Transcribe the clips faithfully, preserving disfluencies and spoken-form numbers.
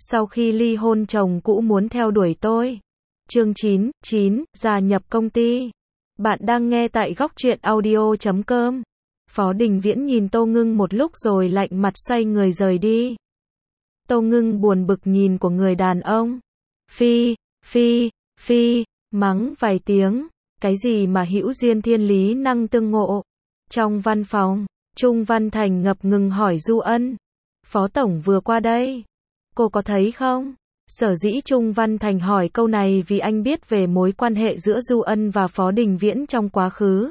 Sau khi ly hôn chồng cũ muốn theo đuổi tôi. Chương chín, chín, gia nhập công ty. Bạn đang nghe tại góc truyện audio chấm com. Phó Đình Viễn nhìn Tô Ngưng một lúc rồi lạnh mặt xoay người rời đi. Tô Ngưng buồn bực nhìn của người đàn ông. Phi, phi, phi, mắng vài tiếng. Cái gì mà hữu duyên thiên lý năng tương ngộ. Trong văn phòng, Trung Văn Thành ngập ngừng hỏi Du Ân. Phó Tổng vừa qua đây. Cô có thấy không? Sở dĩ Trung Văn Thành hỏi câu này vì anh biết về mối quan hệ giữa Du Ân và Phó Đình Viễn trong quá khứ.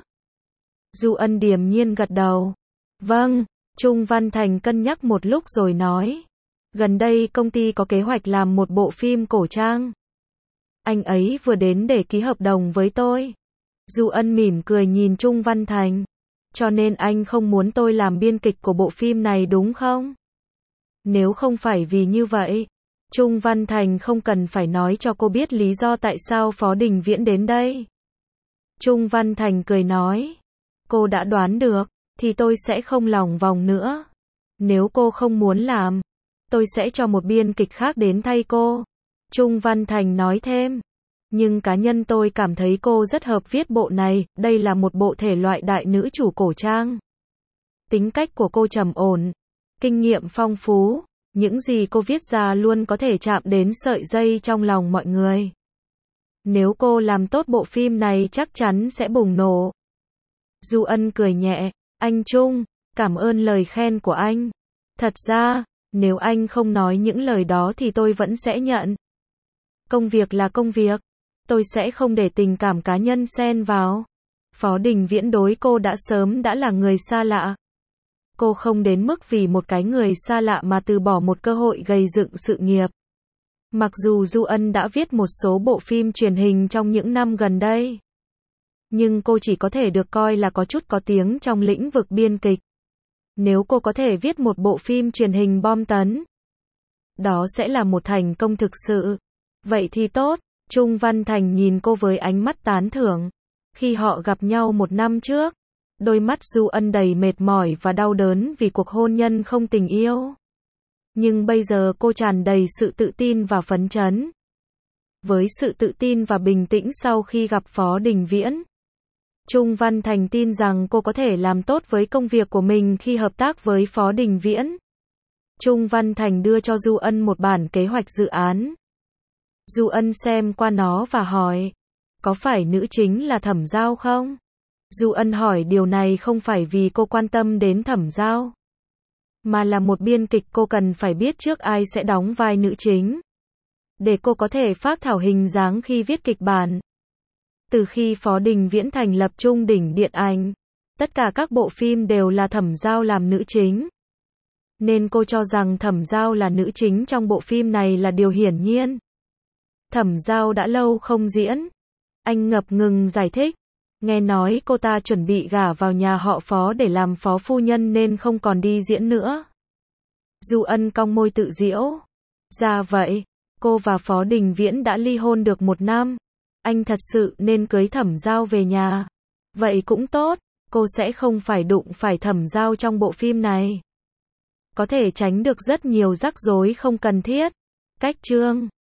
Du Ân điềm nhiên gật đầu. Vâng, Trung Văn Thành cân nhắc một lúc rồi nói. Gần đây công ty có kế hoạch làm một bộ phim cổ trang. Anh ấy vừa đến để ký hợp đồng với tôi. Du Ân mỉm cười nhìn Trung Văn Thành. Cho nên anh không muốn tôi làm biên kịch của bộ phim này đúng không? Nếu không phải vì như vậy, Trung Văn Thành không cần phải nói cho cô biết lý do tại sao Phó Đình Viễn đến đây. Trung Văn Thành cười nói, cô đã đoán được, thì tôi sẽ không lòng vòng nữa. Nếu cô không muốn làm, tôi sẽ cho một biên kịch khác đến thay cô. Trung Văn Thành nói thêm, nhưng cá nhân tôi cảm thấy cô rất hợp viết bộ này, đây là một bộ thể loại đại nữ chủ cổ trang. Tính cách của cô trầm ổn, kinh nghiệm phong phú, những gì cô viết ra luôn có thể chạm đến sợi dây trong lòng mọi người. Nếu cô làm tốt bộ phim này chắc chắn sẽ bùng nổ. Du Ân cười nhẹ, anh Trung, cảm ơn lời khen của anh. Thật ra, nếu anh không nói những lời đó thì tôi vẫn sẽ nhận. Công việc là công việc, tôi sẽ không để tình cảm cá nhân xen vào. Phó Đình Viễn đối cô đã sớm đã là người xa lạ. Cô không đến mức vì một cái người xa lạ mà từ bỏ một cơ hội gây dựng sự nghiệp. Mặc dù Du Ân đã viết một số bộ phim truyền hình trong những năm gần đây, nhưng cô chỉ có thể được coi là có chút có tiếng trong lĩnh vực biên kịch. Nếu cô có thể viết một bộ phim truyền hình bom tấn, đó sẽ là một thành công thực sự. Vậy thì tốt. Trung Văn Thành nhìn cô với ánh mắt tán thưởng. Khi họ gặp nhau một năm trước, đôi mắt Du Ân đầy mệt mỏi và đau đớn vì cuộc hôn nhân không tình yêu. Nhưng bây giờ cô tràn đầy sự tự tin và phấn chấn. Với sự tự tin và bình tĩnh sau khi gặp Phó Đình Viễn, Trung Văn Thành tin rằng cô có thể làm tốt với công việc của mình khi hợp tác với Phó Đình Viễn. Trung Văn Thành đưa cho Du Ân một bản kế hoạch dự án. Du Ân xem qua nó và hỏi, có phải nữ chính là Thẩm Giao không? Du Ân hỏi điều này không phải vì cô quan tâm đến Thẩm Giao, mà là một biên kịch cô cần phải biết trước ai sẽ đóng vai nữ chính, để cô có thể phác thảo hình dáng khi viết kịch bản. Từ khi Phó Đình Viễn thành lập Trung Đỉnh Điện Ảnh, tất cả các bộ phim đều là Thẩm Giao làm nữ chính. Nên cô cho rằng Thẩm Giao là nữ chính trong bộ phim này là điều hiển nhiên. Thẩm Giao đã lâu không diễn. Anh ngập ngừng giải thích. Nghe nói cô ta chuẩn bị gả vào nhà họ Phó để làm phó phu nhân nên không còn đi diễn nữa. Du Ân cong môi tự giễu. Ra vậy, cô và Phó Đình Viễn đã ly hôn được một năm. Anh thật sự nên cưới Thẩm Giao về nhà. Vậy cũng tốt, cô sẽ không phải đụng phải Thẩm Giao trong bộ phim này. Có thể tránh được rất nhiều rắc rối không cần thiết. Cách chương